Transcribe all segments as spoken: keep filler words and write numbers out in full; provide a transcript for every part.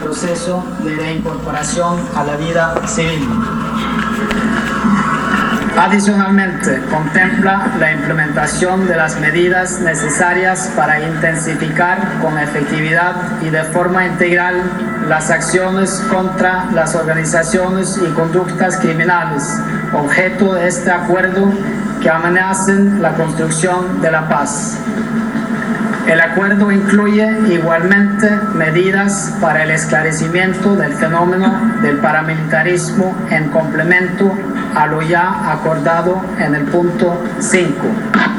proceso de reincorporación a la vida civil. Adicionalmente, contempla la implementación de las medidas necesarias para intensificar con efectividad y de forma integral las acciones contra las organizaciones y conductas criminales, objeto de este acuerdo, que amenacen la construcción de la paz. El acuerdo incluye igualmente medidas para el esclarecimiento del fenómeno del paramilitarismo en complemento a lo ya acordado en el punto cinco.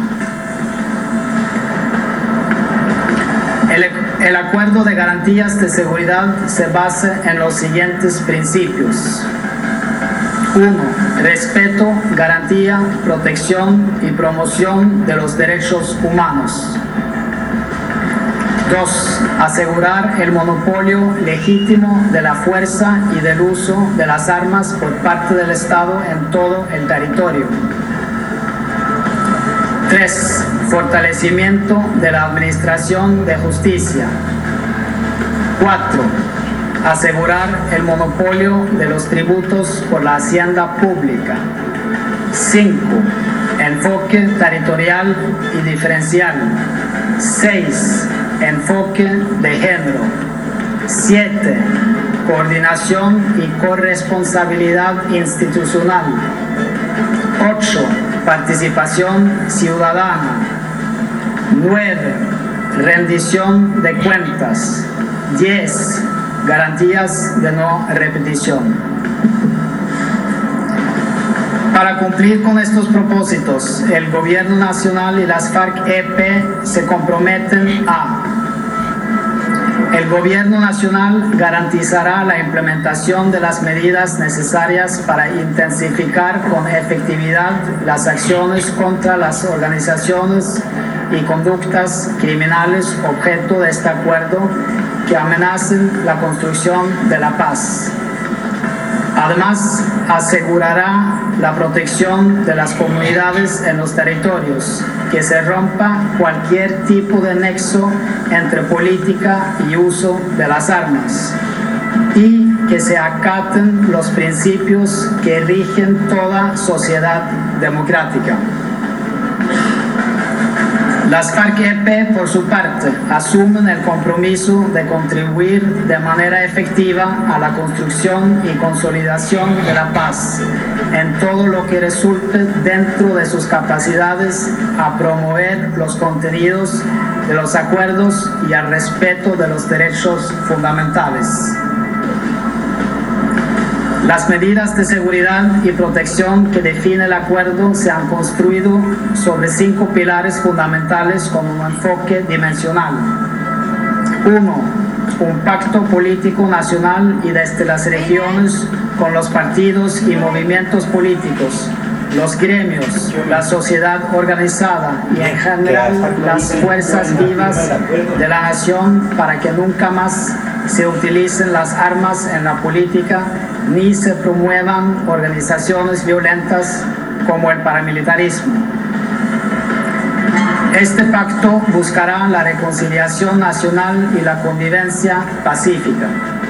El, el acuerdo de garantías de seguridad se basa en los siguientes principios. uno. Respeto, garantía, protección y promoción de los derechos humanos. dos. Asegurar el monopolio legítimo de la fuerza y del uso de las armas por parte del Estado en todo el territorio. tres. Fortalecimiento de la administración de justicia. cuatro. Asegurar el monopolio de los tributos por la hacienda pública. cinco. Enfoque territorial y diferencial. seis. Enfoque de género. siete. Coordinación y corresponsabilidad institucional. ocho. Participación ciudadana. nueve. Rendición de cuentas. diez. Garantías de no repetición. Para cumplir con estos propósitos, el Gobierno Nacional y las FARC-E P se comprometen a: el Gobierno Nacional garantizará la implementación de las medidas necesarias para intensificar con efectividad las acciones contra las organizaciones y conductas criminales objeto de este acuerdo que amenacen la construcción de la paz. Además, asegurará la protección de las comunidades en los territorios, que se rompa cualquier tipo de nexo entre política y uso de las armas, y que se acaten los principios que rigen toda sociedad democrática. Las FARC-E P, por su parte, asumen el compromiso de contribuir de manera efectiva a la construcción y consolidación de la paz, en todo lo que resulte dentro de sus capacidades, a promover los contenidos de los acuerdos y al respeto de los derechos fundamentales. Las medidas de seguridad y protección que define el acuerdo se han construido sobre cinco pilares fundamentales con un enfoque dimensional. uno. Un pacto político nacional y desde las regiones con los partidos y movimientos políticos, los gremios, la sociedad organizada y en general las fuerzas vivas de la nación, para que nunca más se utilicen las armas en la política ni se promuevan organizaciones violentas como el paramilitarismo. Este pacto buscará la reconciliación nacional y la convivencia pacífica.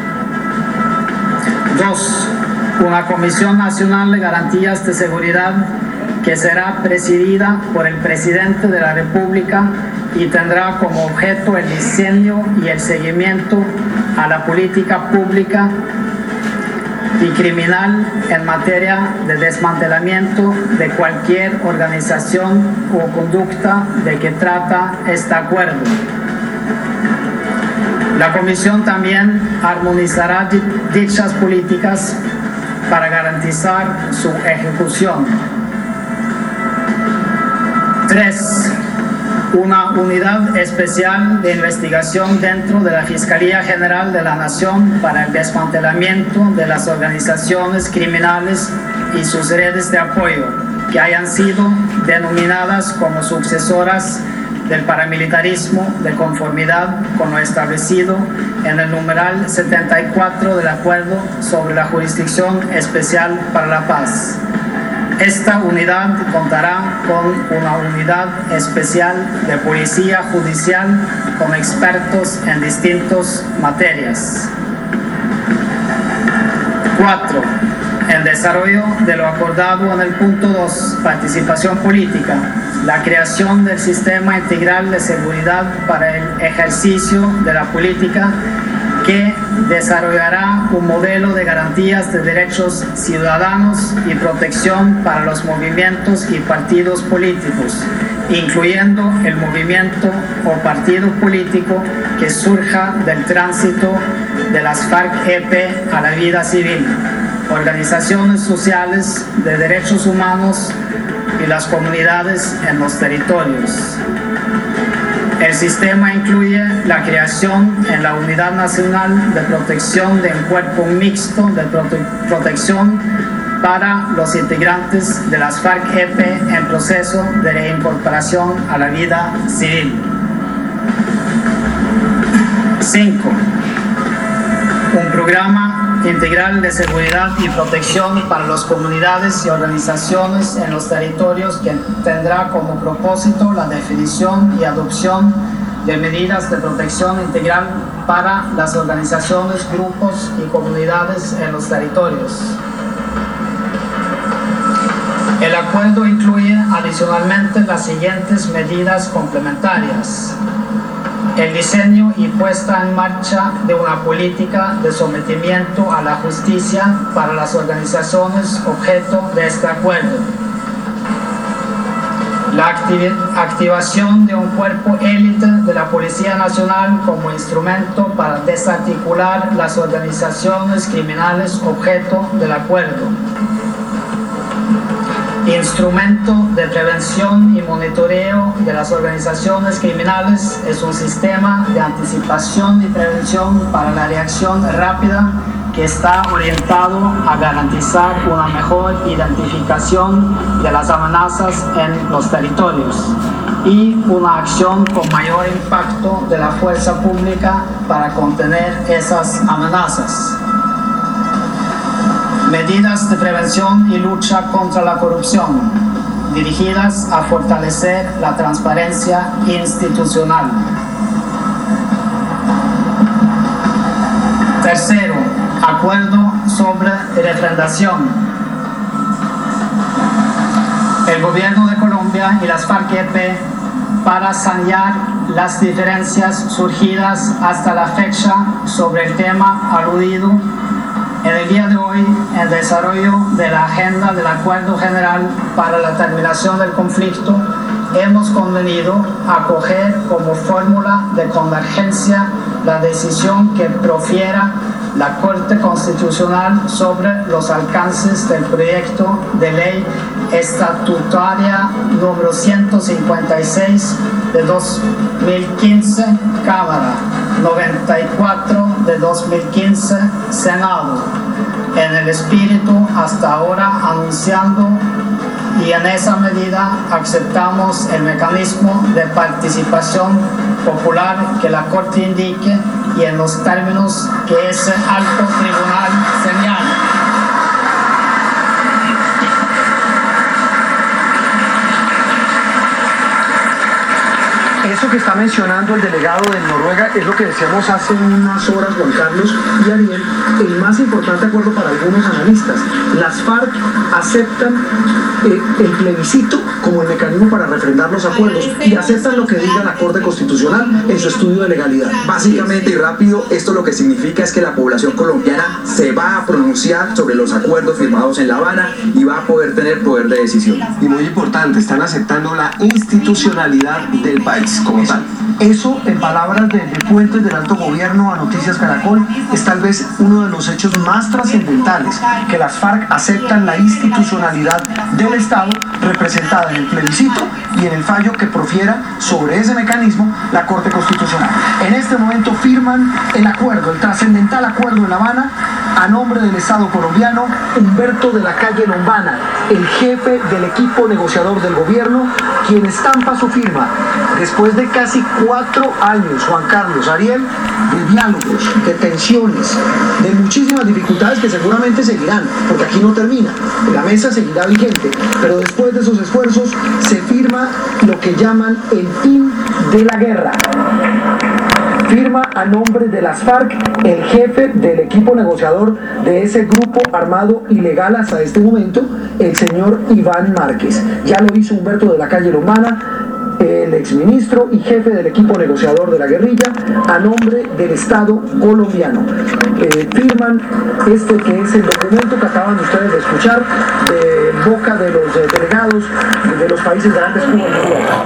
dos. Una Comisión Nacional de Garantías de Seguridad que será presidida por el Presidente de la República y tendrá como objeto el diseño y el seguimiento a la política pública y criminal en materia de desmantelamiento de cualquier organización o conducta de que trata este acuerdo. La Comisión también armonizará dichas políticas para garantizar su ejecución. tres. Una unidad especial de investigación dentro de la Fiscalía General de la Nación para el desmantelamiento de las organizaciones criminales y sus redes de apoyo que hayan sido denominadas como sucesoras del paramilitarismo, de conformidad con lo establecido en el numeral setenta y cuatro del Acuerdo sobre la Jurisdicción Especial para la Paz. Esta unidad contará con una unidad especial de policía judicial con expertos en distintas materias. Cuatro, el desarrollo de lo acordado en el punto dos, participación política, la creación del sistema integral de seguridad para el ejercicio de la política que desarrollará un modelo de garantías de derechos ciudadanos y protección para los movimientos y partidos políticos, incluyendo el movimiento o partido político que surja del tránsito de las FARC-E P a la vida civil, organizaciones sociales de derechos humanos y las comunidades en los territorios. El sistema incluye la creación en la Unidad Nacional de Protección de un cuerpo mixto de prote protección para los integrantes de las FARC-E P en proceso de reincorporación a la vida civil. Cinco. Un programa integral de seguridad y protección para las comunidades y organizaciones en los territorios que tendrá como propósito la definición y adopción de medidas de protección integral para las organizaciones, grupos y comunidades en los territorios. El acuerdo incluye adicionalmente las siguientes medidas complementarias: el diseño y puesta en marcha de una política de sometimiento a la justicia para las organizaciones objeto de este acuerdo, la activ activación de un cuerpo élite de la Policía Nacional como instrumento para desarticular las organizaciones criminales objeto del acuerdo, instrumento de prevención y monitoreo de las organizaciones criminales es un sistema de anticipación y prevención para la reacción rápida que está orientado a garantizar una mejor identificación de las amenazas en los territorios y una acción con mayor impacto de la fuerza pública para contener esas amenazas. Medidas de prevención y lucha contra la corrupción, dirigidas a fortalecer la transparencia institucional. Tercero, acuerdo sobre refrendación. El gobierno de Colombia y las FARC-E P, para sanear las diferencias surgidas hasta la fecha sobre el tema aludido, en el día de hoy, el desarrollo de la agenda del Acuerdo General para la Terminación del Conflicto, hemos convenido acoger como fórmula de convergencia la decisión que profiera la Corte Constitucional sobre los alcances del proyecto de ley estatutaria número ciento cincuenta y seis de dos mil quince, Cámara noventa y cuatro de dos mil quince, Senado, en el espíritu hasta ahora anunciando, y en esa medida aceptamos el mecanismo de participación popular que la Corte indique y en los términos que ese alto tribunal señala. Eso que está mencionando el delegado de Noruega es lo que decíamos hace unas horas, Juan Carlos y Ariel, el más importante acuerdo para algunos analistas. Las FARC aceptan eh, el plebiscito como el mecanismo para refrendar los acuerdos y aceptan lo que diga la Corte Constitucional en su estudio de legalidad. Básicamente y rápido, esto lo que significa es que la población colombiana se va a pronunciar sobre los acuerdos firmados en La Habana y va a poder tener poder de decisión. Y muy importante, están aceptando la institucionalidad del país como tal. Eso, en palabras de, de fuentes del alto gobierno a Noticias Caracol, es tal vez uno de los hechos más trascendentales, que las FARC aceptan la institucionalidad del Estado representada en el plebiscito y en el fallo que profiera sobre ese mecanismo la Corte Constitucional. En este momento firman el acuerdo, el trascendental acuerdo en La Habana, a nombre del Estado colombiano, Humberto de la Calle Lombana, el jefe del equipo negociador del gobierno, quien estampa su firma después de casi cuatro años, Juan Carlos, Ariel, de diálogos, de tensiones, de muchísimas dificultades que seguramente seguirán, porque aquí no termina, la mesa seguirá vigente, pero después de esos esfuerzos se firma lo que llaman el fin de la guerra. Firma a nombre de las FARC el jefe del equipo negociador de ese grupo armado ilegal hasta este momento, el señor Iván Márquez. Ya lo hizo Humberto de la Calle Lombana, el exministro y jefe del equipo negociador de la guerrilla, a nombre del Estado colombiano. Eh, firman este que es el documento que acaban ustedes de escuchar de boca de los eh, delegados de los países garantes Cuba y Noruega.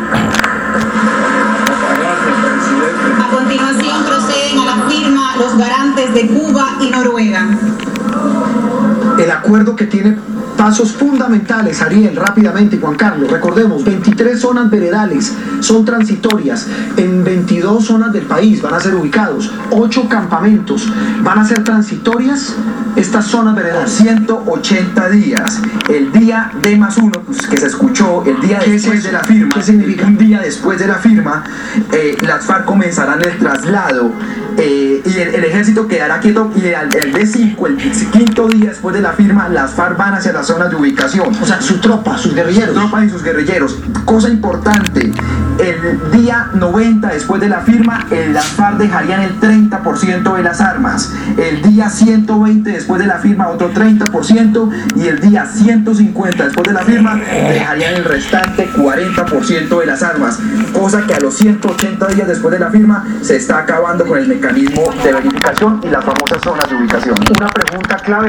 A continuación proceden a la firma los garantes de Cuba y Noruega. El acuerdo que tiene pasos fundamentales, Ariel, rápidamente, Juan Carlos. Recordemos, veintitrés zonas veredales son transitorias, en veintidós zonas del país van a ser ubicados, ocho campamentos van a ser transitorias estas zonas veredales. ciento ochenta días, el día D más uno, pues, que se escuchó, el día después es de la firma. ¿Qué significa? Un día después de la firma, eh, las FARC comenzarán el traslado eh, y el, el ejército quedará quieto, y el, el D cinco, el quinto día después de la firma, las FARC van hacia las zonas de ubicación. O sea, su tropa, sus guerrilleros. Su tropa y sus guerrilleros. Cosa importante, el día noventa después de la firma, el, las FARC dejarían el treinta por ciento de las armas. El día ciento veinte después de la firma, otro treinta por ciento. Y el día ciento cincuenta después de la firma, dejarían el restante cuarenta por ciento de las armas. Cosa que a los ciento ochenta días después de la firma se está acabando con el mecanismo de verificación y las famosas zonas de ubicación. Una pregunta clave.